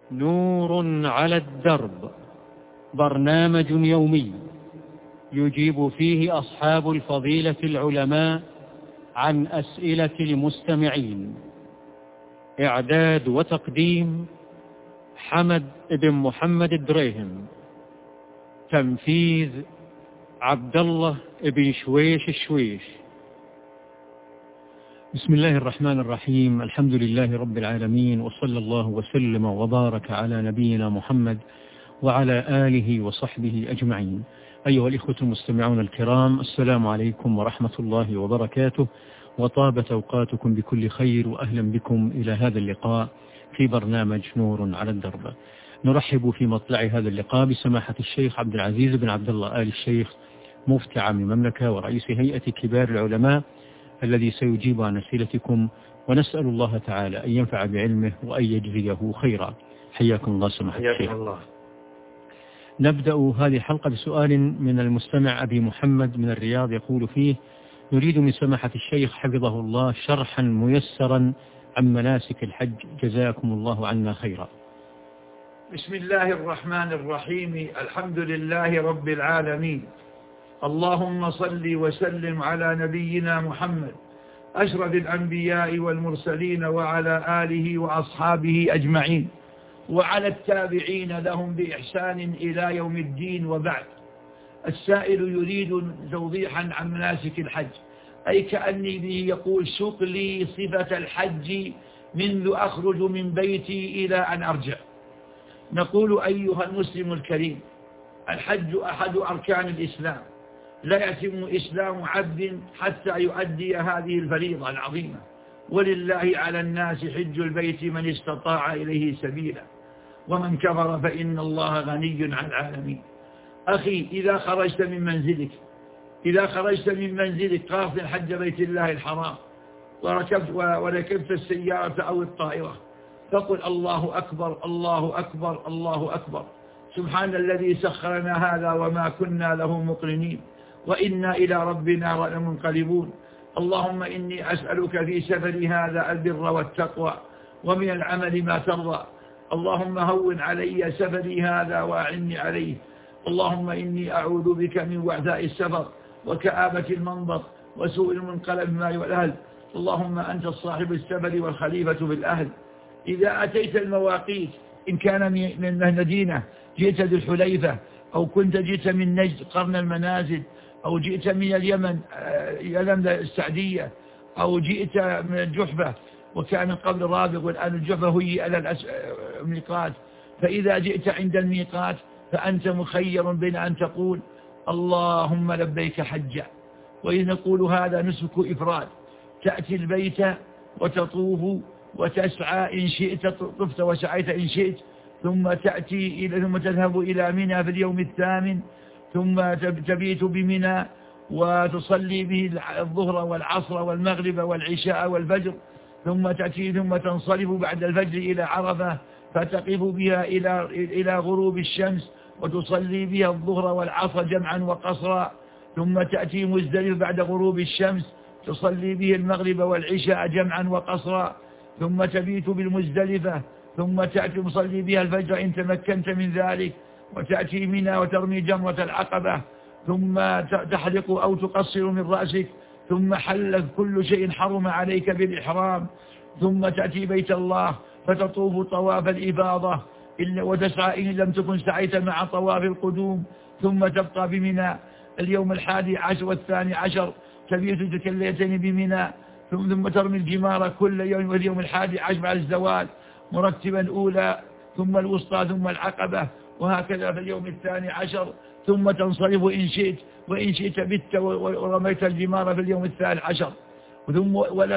نور على الدرب، برنامج يومي يجيب فيه أصحاب الفضيلة العلماء عن أسئلة المستمعين. إعداد وتقديم حمد بن محمد الدريهم. تنفيذ عبد الله بن شويش الشويش. بسم الله الرحمن الرحيم. الحمد لله رب العالمين، وصلى الله وسلم وبارك على نبينا محمد وعلى آله وصحبه أجمعين. أيها الإخوة المستمعون الكرام، السلام عليكم ورحمة الله وبركاته، وطابت أوقاتكم بكل خير، وأهلا بكم إلى هذا اللقاء في برنامج نور على الدرب. نرحب في مطلع هذا اللقاء بسماحة الشيخ عبد العزيز بن عبد الله آل الشيخ، مفتي عام المملكة ورئيس هيئة كبار العلماء، الذي سيجيب عن أسئلتكم، ونسأل الله تعالى أن ينفع بعلمه وأن يجزيه خيرا. حياكم الله سماحة الشيخ. الله. نبدأ هذه الحلقة بسؤال من المستمع أبي محمد من الرياض، يقول فيه: نريد من سماحة الشيخ حفظه الله شرحا ميسرا عن مناسك الحج، جزاكم الله عنا خيرا. بسم الله الرحمن الرحيم. الحمد لله رب العالمين، اللهم صل وسلم على نبينا محمد أشرف الأنبياء والمرسلين، وعلى آله وأصحابه أجمعين، وعلى التابعين لهم بإحسان إلى يوم الدين، وبعد. السائل يريد توضيحا عن مناسك الحج، أي كأني به يقول: سق لي صفة الحج منذ أخرج من بيتي إلى أن أرجع. نقول: أيها المسلم الكريم، الحج أحد أركان الإسلام، لا يتم إسلام عبد حتى يؤدي هذه الفريضة العظيمة، ولله على الناس حج البيت من استطاع إليه سبيلا، ومن كفر فإن الله غني عن العالمين. أخي، إذا خرجت من منزلك قاصدا حج بيت الله الحرام، وركبت السيارة أو الطائرة، فقل: الله أكبر الله أكبر الله أكبر، سبحان الذي سخرنا هذا وما كنا له مقرنين، وإنا إلى ربنا لمنقلبون. اللهم إني أسألك في سفري هذا البر والتقوى، ومن العمل ما ترضى. اللهم هون علي سفري هذا وأعني عليه. اللهم إني أعوذ بك من وعثاء السفر، وكآبة المنظر، وسوء المنقلب ما يؤهل. اللهم أنت الصاحب السفر والخليفة في الأهل. إذا أتيت المواقيت، إن كان من المدينة جئت ذي الحليفة، أو كنت جئت من نجد قرن المنازل، أو جئت من اليمن يلملم السعدية، أو جئت من الجحفة، وكان قبل رابغ والآن الجحفة هي على الميقات. فإذا جئت عند الميقات فأنت مخير بين أن تقول: اللهم لبيك حجا. وإذ نقول هذا نسك إفراد، تأتي البيت وتطوف وتسعى إن شئت، طفت وسعيت إن شئت، ثم تذهب إلى منى في اليوم الثامن، ثم تبيت بمنى وتصلي به الظهر والعصر والمغرب والعشاء والفجر، ثم تأتي ثم تنصرف بعد الفجر إلى عرفة، فتقف بها إلى غروب الشمس، وتصلي بها الظهر والعصر جمعا وقصرا، ثم تأتي مزدلفة بعد غروب الشمس، تصلي به المغرب والعشاء جمعا وقصرا، ثم تبيت بالمزدلفة، ثم تأتي تصلي بها الفجر إن تمكنت من ذلك، وتأتي منى وترمي جمرة العقبة، ثم تحلق أو تقصر من رأسك، ثم حل كل شيء حرم عليك بالإحرام، ثم تأتي بيت الله فتطوف طواف الإفاضة وتسعى إن لم تكن سعيت مع طواف القدوم، ثم تبقى بمنى اليوم 11 والثاني عشر، تبيت تلك الليلتين بمنى، ثم ترمي الجمار كل يوم، واليوم 11 بعد الزوال مرتبا الأولى ثم الوسطى ثم العقبة، وهكذا في اليوم 12، ثم تنصرف إن شئت، وإن شئت بت ورميت الجمار في اليوم 13. ثم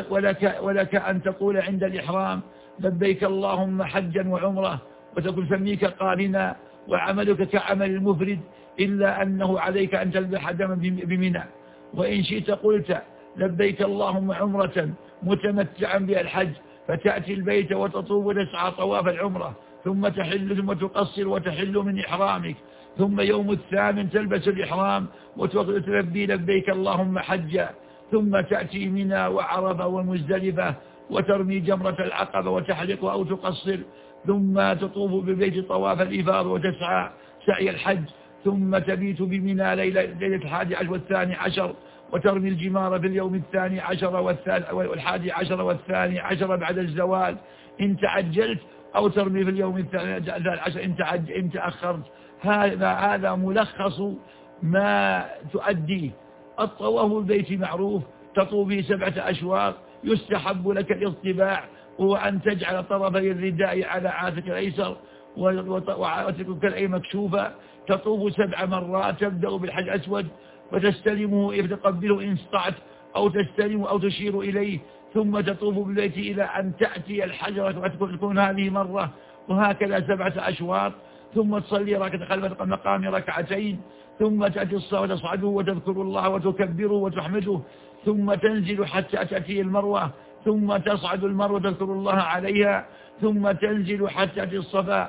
ولك أن تقول عند الإحرام: لبيك اللهم حجا وعمرة، وتكون فميك قارنا، وعملك كعمل المفرد، إلا أنه عليك أن تذبح دما بمنى. وإن شئت قلت: لبيك اللهم عمرة متمتعا بالحج، فتأتي البيت وتطوف وتسعى طواف العمرة، ثم تحل ثم تقصر وتحل من إحرامك، ثم يوم 8 تلبس الإحرام وتلبي لبيك اللهم حجا، ثم تأتي منى وعرفة ومزدلفة وترمي جمرة العقبة وتحلق أو تقصر، ثم تطوف بالبيت طواف الإفاضة وتسعى سعي الحج، ثم تبيت بمنى ليلة 11 و12، وترمي الجمار في اليوم 12 و11 و12 بعد الزوال إن تعجلت، أو ترمي في اليوم 13 إن تأخرت. هذا ملخص ما تؤديه. الطواف بالبيت معروف، تطوف به 7 أشواط، يستحب لك الاصطباع، هو أن تجعل طرفي الرداء على عاتق الأيسر وعاتقك كالأي مكشوفة. تطوف 7 مرات، تبدأ بالحجر الأسود وتستلمه إذا تقبله إن استطعت، أو تستلمه أو تشير إليه، ثم تطوف بالبيت إلى أن تأتي الحجرة وتكون هذه مرة، وهكذا 7 أشواط. ثم تصلي ركعة خلف المقام ركعتين، ثم تأتي الصلاة وتصعده وتذكر الله وتكبره وتحمده، ثم تنزل حتى تأتي المروة، ثم تصعد المروة وتذكر الله عليها، ثم تنزل حتى تأتي الصفا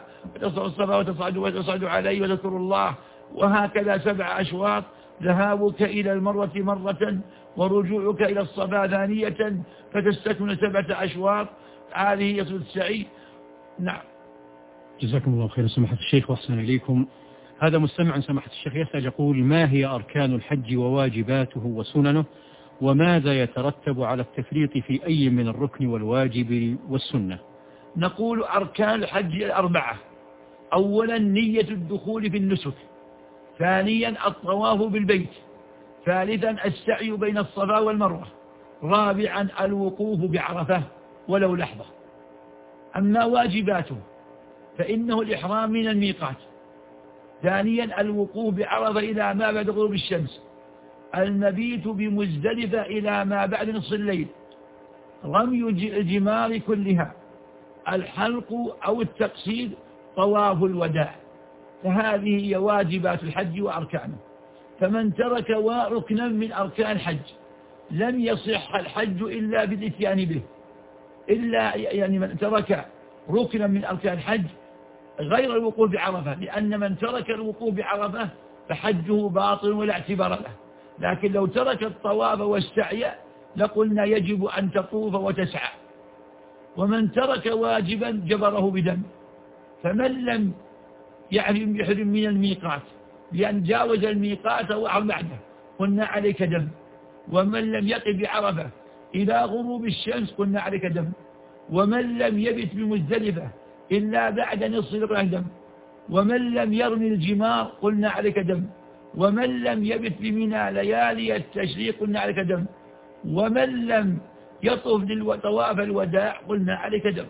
وتصعد عليه وتذكر الله. وهكذا 7 أشواط، ذهابك إلى المروة مرة ورجوعك إلى الصفا ثانية، فتستكمل 7 أشواط. هذه يصل السعي. نعم. جزاكم الله خير سماحة الشيخ وأحسن إليكم. هذا مستمع سماحة الشيخ يسأل يقول: ما هي أركان الحج وواجباته وسننه، وماذا يترتب على التفريط في أي من الركن والواجب والسنة؟ نقول أركان الحج 4: أولا نية الدخول في النسك، ثانيا الطواف بالبيت، ثالثا السعي بين الصفا والمروة، رابعا الوقوف بعرفة ولو لحظة. أما واجباته فإنه الإحرام من الميقات، ثانيا الوقوف بعرفة إلى ما بعد غروب الشمس، المبيت بمزدلفة إلى ما بعد نصف الليل، رمي الجمار كلها، الحلق أو التقصير، طواف الوداع. فهذه هي واجبات الحج وأركانه. فمن ترك ركنا من أركان الحج لم يصح الحج إلا بالإتيان به، إلا يعني من ترك ركنا من أركان الحج غير الوقوف بعرفة، لأن من ترك الوقوف بعرفة فحجه باطل ولا اعتبار له. لكن لو ترك الطواف والسعي لقلنا يجب أن تطوف وتسعى. ومن ترك واجبا جبره بدم. فمن لم يحرم من الميقات لأن جاوز الميقات أو بعده قلنا عليك دم. ومن لم يقف بعرفة إلى غروب الشمس قلنا عليك دم. ومن لم يبت بمزدلفة إلا بعد نصف الليل دم. ومن لم يرمي الجمار قلنا عليك دم. ومن لم يبت بمنى ليالي التشريق قلنا عليك دم. ومن لم يطوف لطواف الوداع قلنا عليك دم.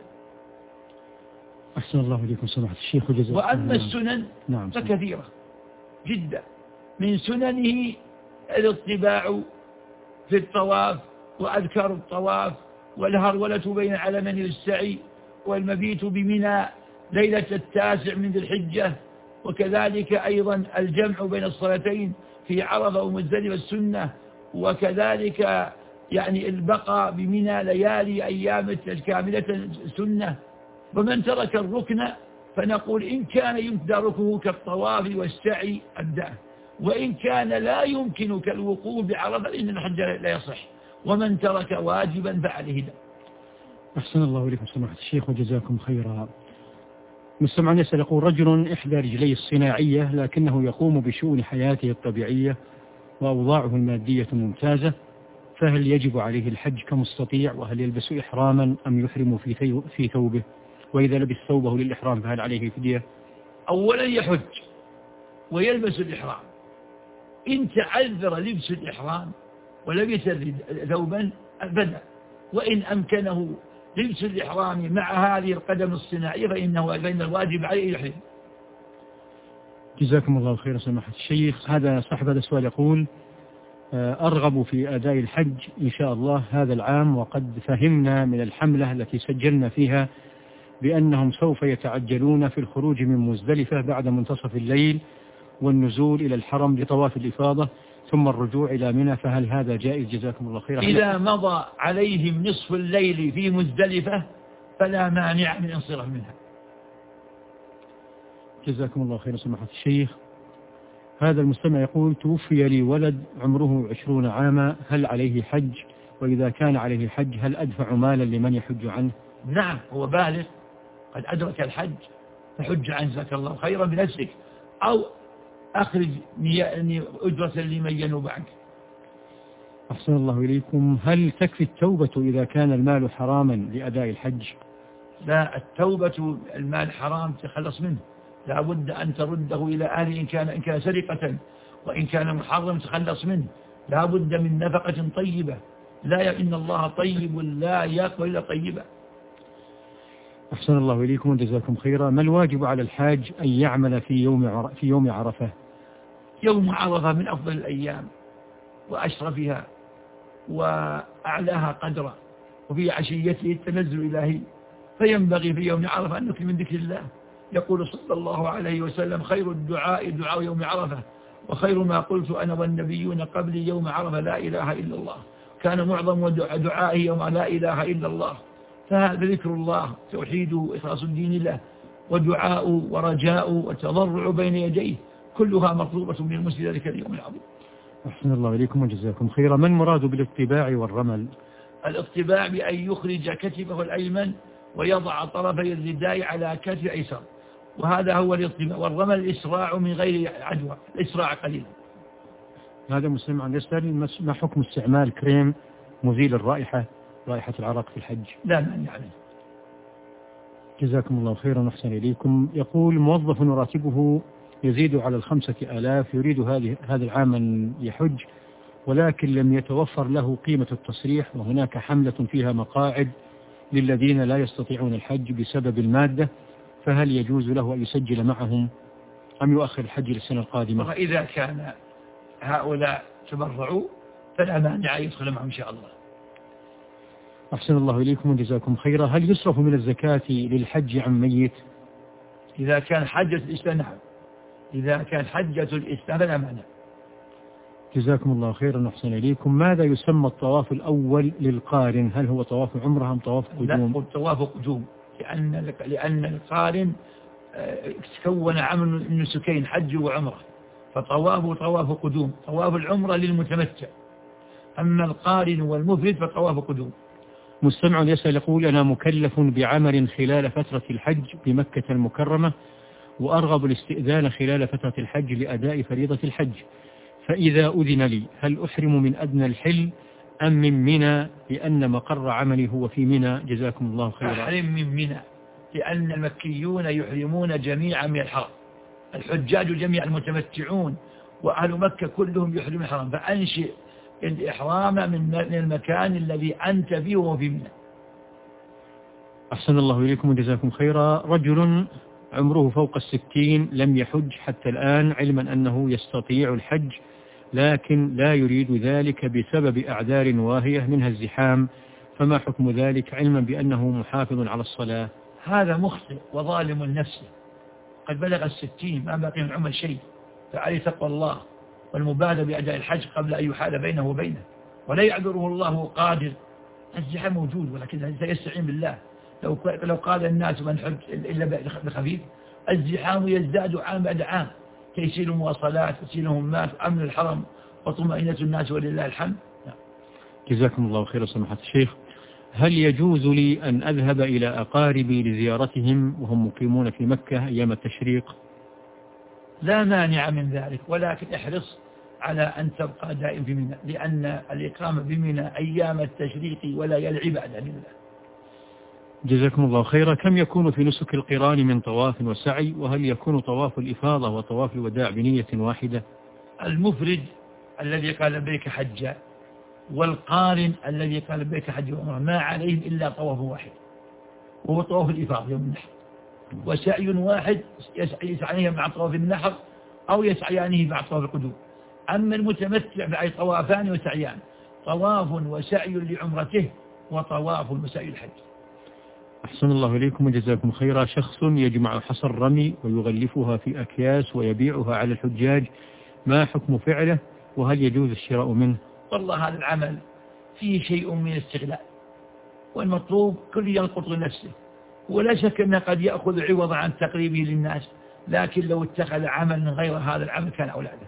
أحسن الله إليكم سماحة الشيخ وجزاكم. وأما السنن فكثيرة جدا. من سننه الاطباع في الطواف وأذكار الطواف، والهرولة بين علمين للسعي، والمبيت بمنى ليلة 9 من ذي الحجة، وكذلك أيضا الجمع بين الصلاتين في عرفة ومزدلفة السنة، وكذلك يعني البقاء بمنى ليالي أيام الكاملة السنة. ومن ترك الركن فنقول إن كان يمتركه كالطواف والسعي أبدأه، وإن كان لا يمكنك الوقوف بعرفة إن الحج لا يصح. ومن ترك واجبا فعليه دم. أحسن الله إليكم سماحة الشيخ وجزاكم خيرا. مستمع يسأل يقول: رجل إحدى رجليه الصناعية لكنه يقوم بشؤون حياته الطبيعية وأوضاعه المادية ممتازة، فهل يجب عليه الحج كمستطيع؟ وهل يلبس إحراما أم يحرم في ثوبه؟ وإذا لبس ثوبه للإحرام فهل عليه فدية؟ أولا يحج ويلبس الإحرام. إن تعذر لبس الإحرام ولبس ثوبا بدأ، وإن أمكنه لبس الإحرام مع هذه القدم الصناعية فإن الواجب عليه يحرم. جزاكم الله خيرا سماحة الشيخ. هذا صاحب هذا السؤال يقول: أرغب في أداء الحج إن شاء الله هذا العام، وقد فهمنا من الحملة التي سجلنا فيها بأنهم سوف يتعجلون في الخروج من مزدلفة بعد منتصف الليل والنزول إلى الحرم لطواف الإفاضة ثم الرجوع إلى منى، فهل هذا جائز؟ جزاكم الله خيرا. إذا مضى عليهم نصف الليل في مزدلفة فلا مانع من انصراف منها. جزاكم الله خيرا سماحة الشيخ. هذا المستمع يقول: توفي لي ولد عمره 20 عاما، هل عليه حج؟ وإذا كان عليه حج هل أدفع مالا لمن يحج عنه؟ نعم، هو بالغ قد أدرك الحج فحج عن جزاك الله خيرا بنفسك، أو أخرج أجرة لمن ينوب عنك. أحسن الله إليكم. هل تكفي التوبة إذا كان المال حراما لأداء الحج؟ لا، التوبة المال حرام تخلص منه، لا بد أن ترده إلى أهله إن كان سرقة، وإن كان محرم تخلص منه، لا بد من نفقة طيبة، لا إن الله طيب لا يقبل إلا طيبا. أحسن الله إليكم وجزاكم خيرا. ما الواجب على الحاج أن يعمل في يوم عرفة؟ يوم عرفة من أفضل الأيام وأشرفها وأعلاها قدرا، وفي عشيته التنزل الإلهي، فينبغي في يوم عرفة أن نكثر من ذكر الله. يقول صلى الله عليه وسلم: خير الدعاء دعاء يوم عرفة، وخير ما قلت أنا والنبيون قبلي يوم عرفة لا إله إلا الله. كان معظم دعائه يوم لا إله إلا الله، فهذا ذكر الله، توحيده وإخلاص الدين له، ودعاء ورجاء وتضرع بين يديه، كلها مطلوبة من المسلم ذلك اليوم العظيم. أحسن الله إليكم وجزاكم خيرا. ما المراد بالاطباع والرمل؟ الاطباع بأن يخرج كتفه الأيمن ويضع طرفي الرداء على كتف أيسر، وهذا هو الاطباع. والرمل الإسراع من غير عدوى، الإسراع قليلا. هذا مسلم عن يسأل: ما حكم استعمال كريم مزيل الرائحة، رائحة العرق في الحج؟ لا مانع عليه. جزاكم الله خيرا وأحسن إليكم. يقول: موظف راتبه يزيد على 5000، يريد هذا العام أن يحج، ولكن لم يتوفر له قيمة التصريح، وهناك حملة فيها مقاعد للذين لا يستطيعون الحج بسبب المادة، فهل يجوز له أن يسجل معهم أم يؤخر الحج للسنة القادمة؟ وإذا كان هؤلاء تبرعوا فلا مانع يدخل معهم إن شاء الله. أحسن الله إليكم وجزاكم خيرا. هل يصرف من الزكاة للحج عن ميت؟ إذا كان حجة الإسلام نعم، إذا كان حجة الإسلام فلا مانع. جزاكم الله خيرا وأحسن إليكم. ماذا يسمى الطواف الأول للقارن؟ هل هو طواف عمره أم طواف قدوم؟ لا، هو طواف قدوم، لأن القارن تكون عمل النسكين حج وعمره، فطوافه طواف قدوم. طواف العمرة للمتمتع، أما القارن والمفرد فطواف قدوم. مستمع يسأل يقول: أنا مكلف بعمل خلال فترة الحج بمكة المكرمة، وأرغب الاستئذان خلال فترة الحج لأداء فريضة الحج، فإذا أذن لي هل أحرم من أدنى الحل أم من منى، لأن مقر عملي هو في منى؟ جزاكم الله خيرا. أحرم من منى، لأن المكيون يحرمون جميعا من الحرم، الحجاج جميعا المتمتعون وأهل مكة كلهم يحرمون الحرم، فأنشئ الإحرام من المكان الذي أنت فيه وهو في منى. أحسن الله إليكم وجزاكم خيرا. رجل عمره فوق 60 لم يحج حتى الآن، علما أنه يستطيع الحج لكن لا يريد ذلك بسبب أعذار واهية منها الزحام، فما حكم ذلك علما بأنه محافظ على الصلاة؟ هذا مخطئ وظالم لنفسه، قد بلغ 60 ما بقي من عمر شيء، فعليه تقوى الله والمبادرة بأداء الحج قبل أن يحال بينه وبينه، ولا يعذره الله قادر. الزحام موجود ولكن سيستعين بالله. لو قال الناس من حج إلا بخفيف، الزحام يزداد عام بعد عام، تيسير مواصلات، تيسير مهمات، أمن الحرم وطمأنينة الناس ولله الحمد. جزاكم الله خيرا سماحة الشيخ. هل يجوز لي أن أذهب إلى أقاربي لزيارتهم وهم مقيمون في مكة أيام التشريق؟ لا مانع من ذلك، ولكن احرص على أن تبقى دائم في منى، لأن الإقامة بمنى أيام التشريق ولا يلعب بعد لله. جزاكم الله خيرا. كم يكون في نسك القران من طواف وسعي؟ وهل يكون طواف الإفاضة وطواف الوداع بنية واحدة؟ المفرد الذي قال لبيك حجا، والقارن الذي قال لبيك حج وعمرة، ما عليهم إلا طواف واحد وهو طواف الإفاضة يوم النحر، وسعي واحد يسعيه مع طواف النحر أو يسعيانه مع طواف القدوم. أما المتمتع فأي طوافان وسعيان، طواف وسعي لعمرته وطواف وسعي الحج. أحسن الله إليكم وجزاكم خيرا. شخص يجمع حصى الرمي ويغلفها في أكياس ويبيعها على الحجاج، ما حكم فعله وهل يجوز الشراء منه؟ والله هذا العمل فيه شيء من الاستغلال، والمطلوب كل ينقط لنفسه، ولا شك أنه قد يأخذ عوضا عن تقريبه للناس، لكن لو اتخذ عمل غير هذا العمل كان أولاده.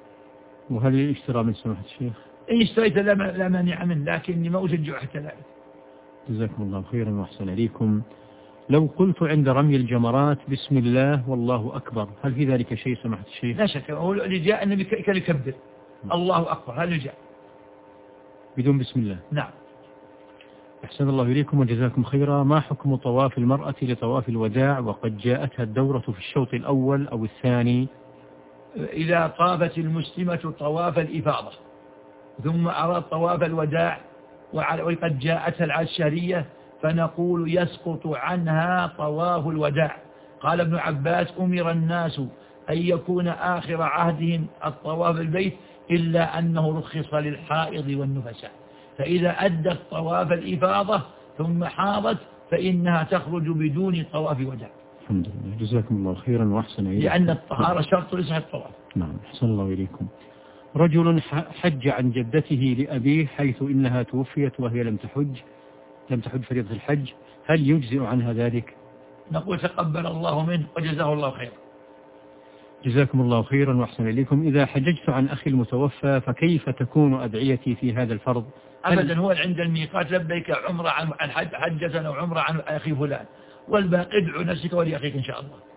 وهل اشترى من سماحة الشيخ؟ إن اشتريت لا مانع منه، لكني ما أشجع حتى ذلك. جزاكم الله خيرا وأحسن إليكم. لو قلت عند رمي الجمرات بسم الله والله أكبر هل في ذلك شيء سماحة الشيخ؟ لا شك، هو اللي جاء النبي كان يكبر الله أكبر، هذا اللي جاء بدون بسم الله. نعم. أحسن الله إليكم وجزاكم خيرا. ما حكم طواف المرأة لطواف الوداع وقد جاءتها الدورة في الشوط الأول أو الثاني؟ إذا طافت المسلمة طواف الإفاضة ثم أراد طواف الوداع وقد جاءتها العشرية فنقول يسقط عنها طواف الوداع. قال ابن عباس أمر الناس أن يكون آخر عهدهم الطواف البيت إلا أنه رخص للحائض والنفساء، فإذا أدت طواف الإفاضة ثم حاضت فإنها تخرج بدون طواف وداع. الحمد لله جزاكم الله خيرا وأحسن إليكم. لأن الطهارة شرط لصحة الطواف. نعم أحسن الله إليكم. رجل حج عن جدته لأبيه حيث إنها توفيت وهي لم تحج فريضة الحج، هل يجزئ عنها ذلك؟ نقول تقبل الله منه وجزاه الله خيرا. جزاكم الله خيرا وأحسن إليكم. إذا حججت عن أخي المتوفى فكيف تكون أدعيتي في هذا الفرض؟ أبدا هو عند الميقات لبيك عمرة عن حجة أو عمرة عن أخي فلان، والباقي ادعو نفسك ولأخيك إن شاء الله.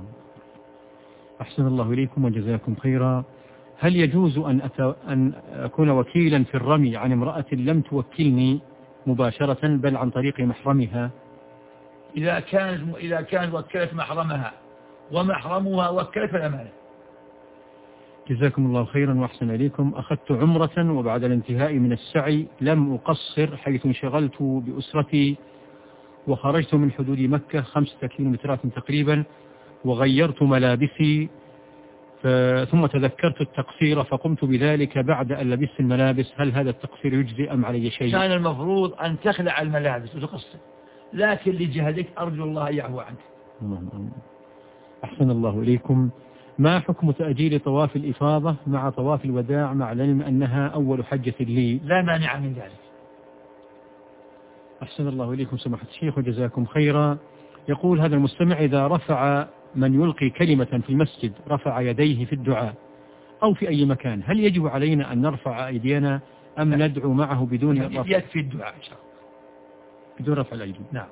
أحسن الله إليكم وجزاكم خيرا. هل يجوز أن أكون وكيلا في الرمي عن امرأة لم توكلني مباشرة بل عن طريق محرمها؟ إذا كانت وكلت محرمها ومحرمها وكلت فالأمانة. جزاكم الله خيرا وأحسن إليكم. أخذت عمرة وبعد الانتهاء من السعي لم أقصر حيث انشغلت بأسرتي وخرجت من حدود مكة 5 كيلومترات تقريبا وغيرت ملابسي ثم تذكرت التقصير فقمت بذلك بعد أن لبست الملابس، هل هذا التقصير يجزي أم علي شيء؟ كان المفروض أن تخلع الملابس وتقصر، لكن لجهلك أرجو الله يعفو عنك. أحسن الله إليكم. ما حكم تأجيل طواف الإفاضة مع طواف الوداع مع العلم أنها أول حجة لي؟ لا مانع من ذلك. أحسن الله إليكم سماحة الشيخ وجزاكم خيرا. يقول هذا المستمع إذا رفع من يلقي كلمة في المسجد رفع يديه في الدعاء أو في أي مكان، هل يجب علينا أن نرفع أيدينا أم ندعو معه بدون رفع؟ يكفي الدعاء إن شاء الله بدون رفع الأيدي. نعم.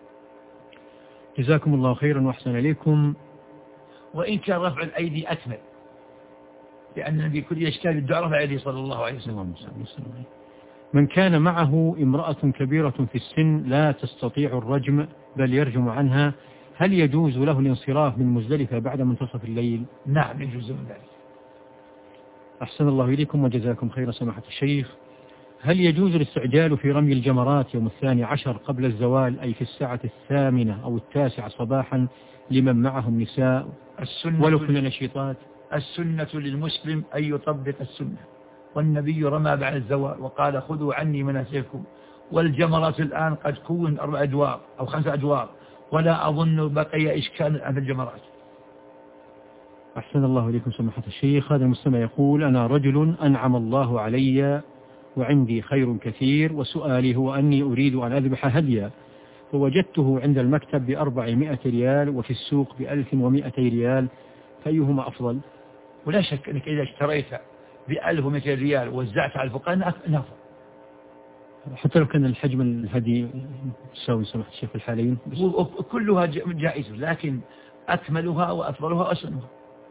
جزاكم الله خيرا وأحسن إليكم. وإن كان رفع الأيدي أكمل، لأن النبي كل يشتهي الدعاء رفع يديه صلى الله عليه وسلم. من كان معه امرأة كبيرة في السن لا تستطيع الرجم بل يرجم عنها، هل يجوز له الانصراف من مزدلفة بعد منتصف الليل؟ نعم يجوز من ذلك. أحسن الله إليكم وجزاكم خير سماحة الشيخ. هل يجوز الاستعجال في رمي الجمرات يوم 12 قبل الزوال أي في الساعة 8 أو 9 صباحا لمن معهم نساء ولو كنا نشيطات؟ السنة للمسلم أن يطبق السنة، والنبي رمى بعد الزوال وقال خذوا عني مناسككم، والجمرات الآن قد كون 4 أدوار أو 5 أدوار ولا أظن بقي إشكال في الجمرات. أحسن الله إليكم سماحة الشيخ. هذا المستمع يقول أنا رجل أنعم الله علي وعندي خير كثير وسؤالي هو أني أريد أن أذبح هديا فوجدته عند المكتب ب400 ريال وفي السوق ب1200 ريال فأيهما أفضل؟ ولا شك أنك إذا اشتريت ب1200 ريال ووزعت على الفقراء نفضل، حتى لو كان الحجم الهدي تساوي سماحة الشيخ في الحالين. كلها جائزة لكن أكملها وأفضلها وأسنها.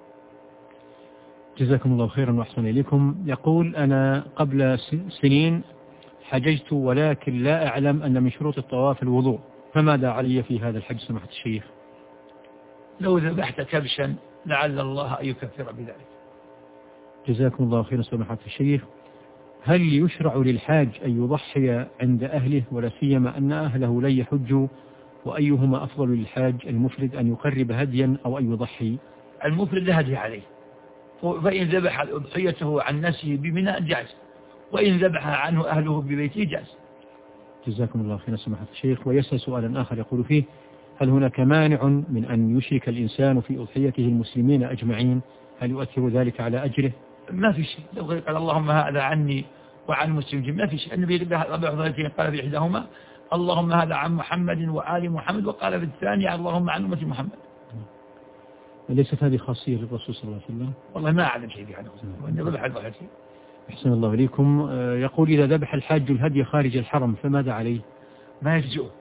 جزاكم الله خيرا وأحسن إليكم. يقول أنا قبل سنين حججت ولكن لا أعلم أن من شروط الطواف الوضوء، فماذا علي في هذا الحج سماحة الشيخ؟ لو ذبحت كبشا لعل الله أن يكفر بذلك. جزاكم الله خيرا سماحة الشيخ. هل يشرع للحاج أن يضحي عند أهله ولا سيما أن أهله لن يحجوا، وأيهما أفضل للحاج المفرد أن يقرب هديا أو أن يضحي؟ المفرد لا هدي عليه، فإن ذبح أضحيته عن نفسه بمنى جاز، وإن ذبح عنه أهله ببيته جاز. جزاكم الله خيرا سماحة الشيخ. ويسأل سؤالا آخر يقول فيه هل هناك مانع من أن يشرك الإنسان في أضحيته المسلمين أجمعين؟ هل يؤثر ذلك على أجره؟ ما في شيء. لو قال اللهم هذا عني وعن مسلم ما في شيء. النبي ربع ضلتين قال في إحداهما اللهم هذا عن محمد وآل محمد، وقال في الثانية اللهم عن أمة محمد. ليست هذه خاصية للرسول صلى الله عليه وسلم؟ والله ما أعلم شيء عنه وأن ذبح الضحيتين. أحسن الله إليكم. يقول إذا ذبح الحاج الهدي خارج الحرم فماذا عليه؟ ما يجزئه،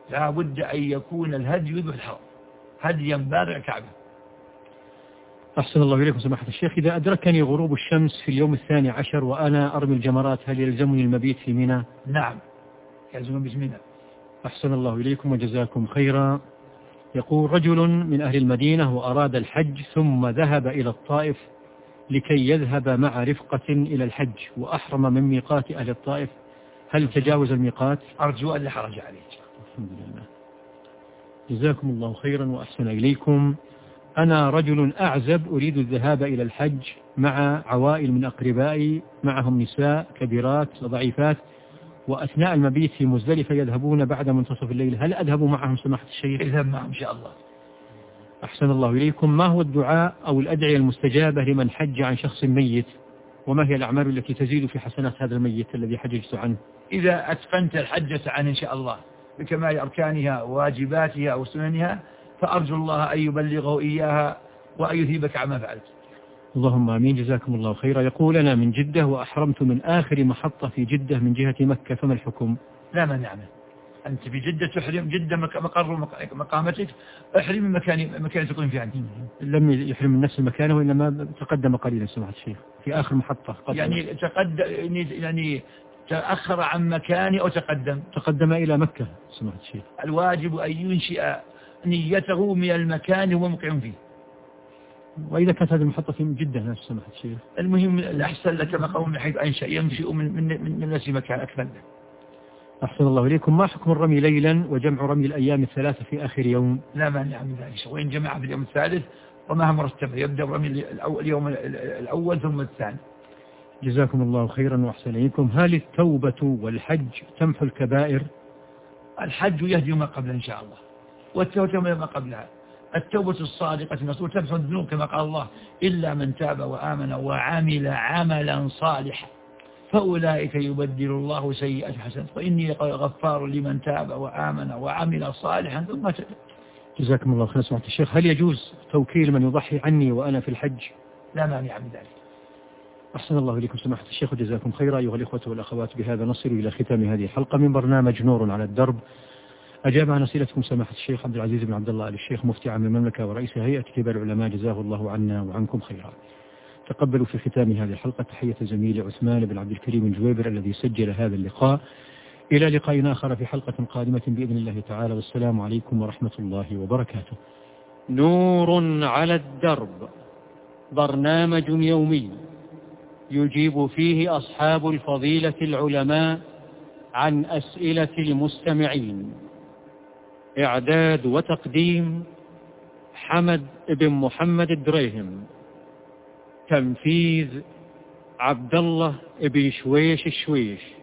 لا بد أن يكون الهدي يذبح الحرم هديا بالغ الكعبة. أحسن الله إليكم سماحة الشيخ. إذا أدركني غروب الشمس في اليوم 12 وأنا أرمي الجمرات هل يلزمني المبيت في منى؟ نعم يلزم المبيت في منى. أحسن الله إليكم وجزاكم خيرا. يقول رجل من أهل المدينة وأراد الحج ثم ذهب إلى الطائف لكي يذهب مع رفقة إلى الحج وأحرم من ميقات أهل الطائف، هل تجاوز الميقات؟ أرجو أن لا حرج عليه. الحمد لله. جزاكم الله خيرا وأحسن إليكم. أنا رجل أعزب أريد الذهاب إلى الحج مع عوائل من أقربائي معهم نساء كبيرات وضعيفات، وأثناء المبيت في مزدلفة يذهبون بعد منتصف الليل، هل أذهب معهم سماحة الشيخ؟ اذهب معهم إن شاء الله. أحسن الله إليكم. ما هو الدعاء أو الأدعية المستجابة لمن حج عن شخص ميت، وما هي الأعمال التي تزيد في حسنات هذا الميت الذي حججت عنه؟ إذا أتقنت الحجة عنه إن شاء الله بكمال أركانها وواجباتها وسننها فأرجو الله أن يبلغه إياها وأن يثيبك عما فعلت. اللهم آمين. جزاكم الله خيرا. يقول أنا من جدة وأحرمت من آخر محطة في جدة من جهة مكة، فما الحكم؟ لا مانع منه. أنت في جدة تحرم جدة مقر مقامتك، احرم من مكان تقيم فيه أنت. لم يحرم من نفس المكان وإنما تقدم قليلا سماحة الشيخ في آخر محطة يعني تأخر عن مكانه أو تقدم إلى مكة سماحة الشيخ. الواجب أن ينشئ نيته من المكان هو مقيم فيه. وإذا كانت هذه المحطة في جدة نفس سماحة الشيخ، المهم الأحسن لك مقام من حيث أنشأ ينشئ من نفس مكان أكمل. أحسن الله إليكم. ما حكم الرمي ليلا وجمع رمي الأيام الثلاثة في آخر يوم؟ لا مانع من ذلك، وإن جمع في اليوم الثالث وما مرتبة يبدأ رمي اليوم الأول ثم الثاني. جزاكم الله خيرا وأحسن إليكم. هل التوبة والحج تمحو الكبائر؟ الحج يهدي ما قبله إن شاء الله، والتوبة ما قبلها. التوبة الصادقة النصوح تمحو الذنوب كما قال الله إلا من تاب وآمن وعمل عملا صالحا فأولئك يبدل الله سيئات حسنات وإني غفار لمن تاب وآمن وعمل صالحا ثم تاب. جزاكم الله خيرا سماحة الشيخ. هل يجوز توكيل من يضحي عني وأنا في الحج؟ لا مانع من ذلك. أحسن الله إليكم سماحة الشيخ وجزاكم خيرا. أيها الإخوة والأخوات، بهذا نصل إلى ختام هذه الحلقة من برنامج نور على الدرب. أجاب عن أسئلتكم سماحة الشيخ عبد العزيز بن عبد الله آل الشيخ مفتي عام المملكة ورئيس هيئة كبار العلماء، جزاه الله عنا وعنكم خيرا. تقبلوا في ختام هذه الحلقة تحية زميلي عثمان بن عبد الكريم الجويبر الذي سجل هذا اللقاء. إلى لقاء آخر في حلقة قادمة بإذن الله تعالى، والسلام عليكم ورحمة الله وبركاته. نور على الدرب، برنامج يومي يجيب فيه أصحاب الفضيلة العلماء عن أسئلة المستمعين. إعداد وتقديم حمد بن محمد الدريهم. تنفيذ عبد الله بن شويش الشويش.